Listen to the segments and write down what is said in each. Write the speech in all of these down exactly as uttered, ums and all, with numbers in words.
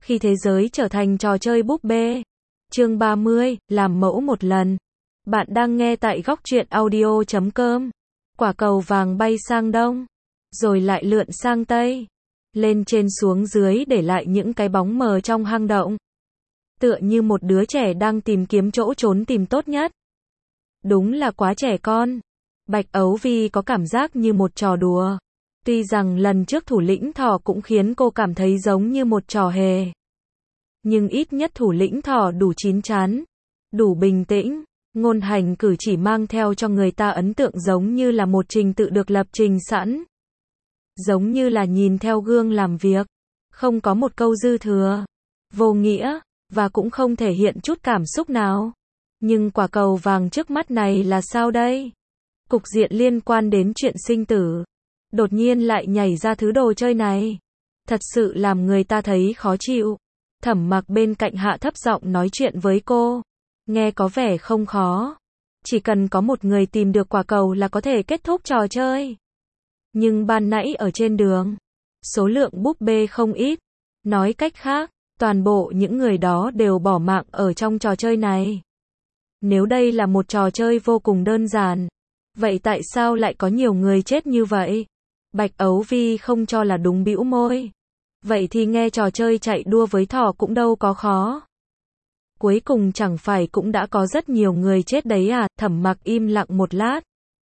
Khi thế giới trở thành trò chơi búp bê. Chương ba mươi, làm mẫu một lần. Bạn đang nghe tại góc truyện audio chấm com. Quả cầu vàng bay sang đông, rồi lại lượn sang tây, lên trên xuống dưới để lại những cái bóng mờ trong hang động. Tựa như một đứa trẻ đang tìm kiếm chỗ trốn tìm tốt nhất. Đúng là quá trẻ con. Bạch Ấu Vi có cảm giác như một trò đùa. Tuy rằng lần trước thủ lĩnh thỏ cũng khiến cô cảm thấy giống như một trò hề. Nhưng ít nhất thủ lĩnh thỏ đủ chín chắn, đủ bình tĩnh, ngôn hành cử chỉ mang theo cho người ta ấn tượng giống như là một trình tự được lập trình sẵn. Giống như là nhìn theo gương làm việc, không có một câu dư thừa, vô nghĩa, và cũng không thể hiện chút cảm xúc nào. Nhưng quả cầu vàng trước mắt này là sao đây? Cục diện liên quan đến chuyện sinh tử, đột nhiên lại nhảy ra thứ đồ chơi này. Thật sự làm người ta thấy khó chịu. Thẩm Mặc bên cạnh hạ thấp giọng nói chuyện với cô. Nghe có vẻ không khó. Chỉ cần có một người tìm được quả cầu là có thể kết thúc trò chơi. Nhưng ban nãy ở trên đường, số lượng búp bê không ít. Nói cách khác, toàn bộ những người đó đều bỏ mạng ở trong trò chơi này. Nếu đây là một trò chơi vô cùng đơn giản, vậy tại sao lại có nhiều người chết như vậy? Bạch Ấu Vi không cho là đúng, bĩu môi. Vậy thì nghe trò chơi chạy đua với thỏ cũng đâu có khó. Cuối cùng chẳng phải cũng đã có rất nhiều người chết đấy à? Thẩm Mặc im lặng một lát.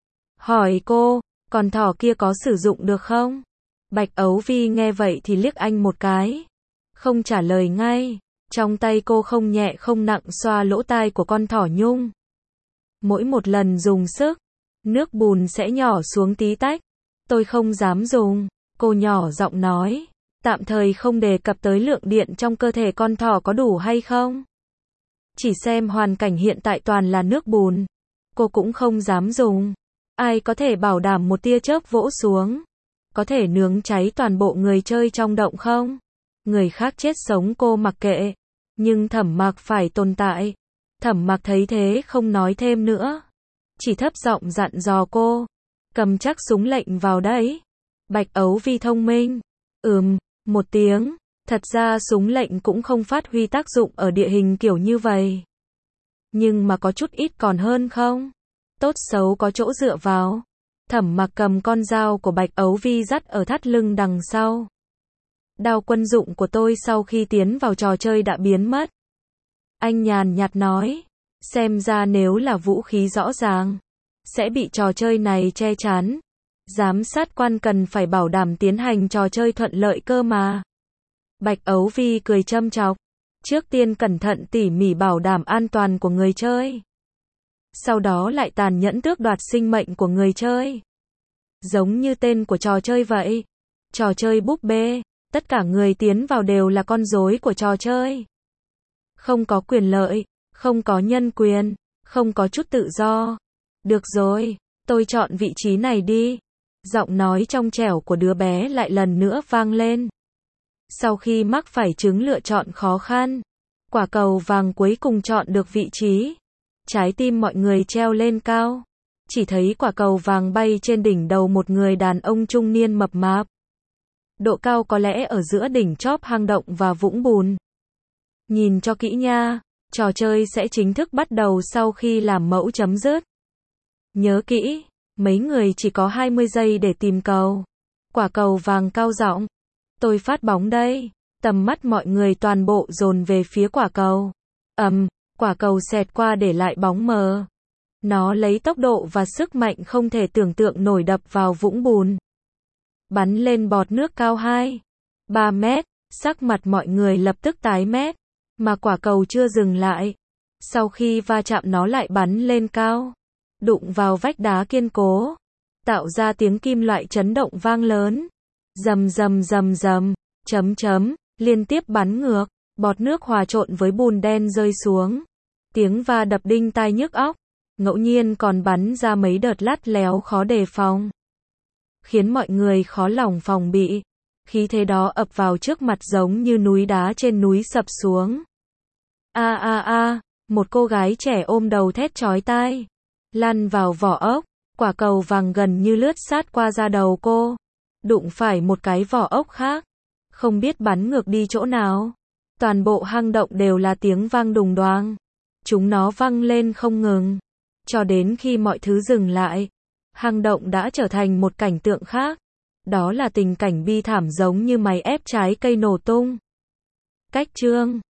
Hỏi cô, còn thỏ kia có sử dụng được không? Bạch Ấu Vi nghe vậy thì liếc anh một cái. Không trả lời ngay. Trong tay cô không nhẹ không nặng xoa lỗ tai của con thỏ nhung. Mỗi một lần dùng sức, nước bùn sẽ nhỏ xuống tí tách. Tôi không dám dùng, cô nhỏ giọng nói. Tạm thời không đề cập tới lượng điện trong cơ thể con thỏ có đủ hay không. Chỉ xem hoàn cảnh hiện tại toàn là nước bùn. Cô cũng không dám dùng. Ai có thể bảo đảm một tia chớp vỗ xuống, có thể nướng cháy toàn bộ người chơi trong động không? Người khác chết sống cô mặc kệ. Nhưng Thẩm Mặc phải tồn tại. Thẩm Mặc thấy thế không nói thêm nữa. Chỉ thấp giọng dặn dò cô. Cầm chắc súng lệnh vào đấy. Bạch Ấu Vi thông minh. Ừm, một tiếng. Thật ra súng lệnh cũng không phát huy tác dụng ở địa hình kiểu như vậy. Nhưng mà có chút ít còn hơn không? Tốt xấu có chỗ dựa vào. Thẩm Mặc cầm con dao của Bạch Ấu Vi dắt ở thắt lưng đằng sau. Đao quân dụng của tôi sau khi tiến vào trò chơi đã biến mất. Anh nhàn nhạt nói. Xem ra nếu là vũ khí rõ ràng, sẽ bị trò chơi này che chắn. Giám sát quan cần phải bảo đảm tiến hành trò chơi thuận lợi cơ mà. Bạch Ấu Vi cười châm chọc. Trước tiên cẩn thận tỉ mỉ bảo đảm an toàn của người chơi. Sau đó lại tàn nhẫn tước đoạt sinh mệnh của người chơi. Giống như tên của trò chơi vậy. Trò chơi búp bê. Tất cả người tiến vào đều là con rối của trò chơi. Không có quyền lợi, không có nhân quyền, không có chút tự do. Được rồi, tôi chọn vị trí này đi. Giọng nói trong trẻo của đứa bé lại lần nữa vang lên. Sau khi mắc phải chứng lựa chọn khó khăn, quả cầu vàng cuối cùng chọn được vị trí. Trái tim mọi người treo lên cao. Chỉ thấy quả cầu vàng bay trên đỉnh đầu một người đàn ông trung niên mập mạp. Độ cao có lẽ ở giữa đỉnh chóp hang động và vũng bùn. Nhìn cho kỹ nha, trò chơi sẽ chính thức bắt đầu sau khi làm mẫu chấm dứt. Nhớ kỹ, mấy người chỉ có hai mươi giây để tìm cầu. Quả cầu vàng cao giọng. Tôi phát bóng đây. Tầm mắt mọi người toàn bộ dồn về phía quả cầu. Ầm, quả cầu xẹt qua để lại bóng mờ. Nó lấy tốc độ và sức mạnh không thể tưởng tượng nổi đập vào vũng bùn. Bắn lên bọt nước cao hai, ba mét, sắc mặt mọi người lập tức tái mét, mà quả cầu chưa dừng lại. Sau khi va chạm nó lại bắn lên cao, đụng vào vách đá kiên cố, tạo ra tiếng kim loại chấn động vang lớn. Rầm rầm rầm rầm, chấm chấm, liên tiếp bắn ngược, bọt nước hòa trộn với bùn đen rơi xuống. Tiếng va đập đinh tai nhức óc, ngẫu nhiên còn bắn ra mấy đợt lắt léo khó đề phòng. Khiến mọi người khó lòng phòng bị. Khí thế đó ập vào trước mặt giống như núi đá trên núi sập xuống. A a a, một cô gái trẻ ôm đầu thét chói tai. Lăn vào vỏ ốc, quả cầu vàng gần như lướt sát qua da đầu cô. Đụng phải một cái vỏ ốc khác. Không biết bắn ngược đi chỗ nào. Toàn bộ hang động đều là tiếng vang đùng đoang. Chúng nó vang lên không ngừng. Cho đến khi mọi thứ dừng lại, hang động đã trở thành một cảnh tượng khác. Đó là tình cảnh bi thảm giống như máy ép trái cây nổ tung. Cách chương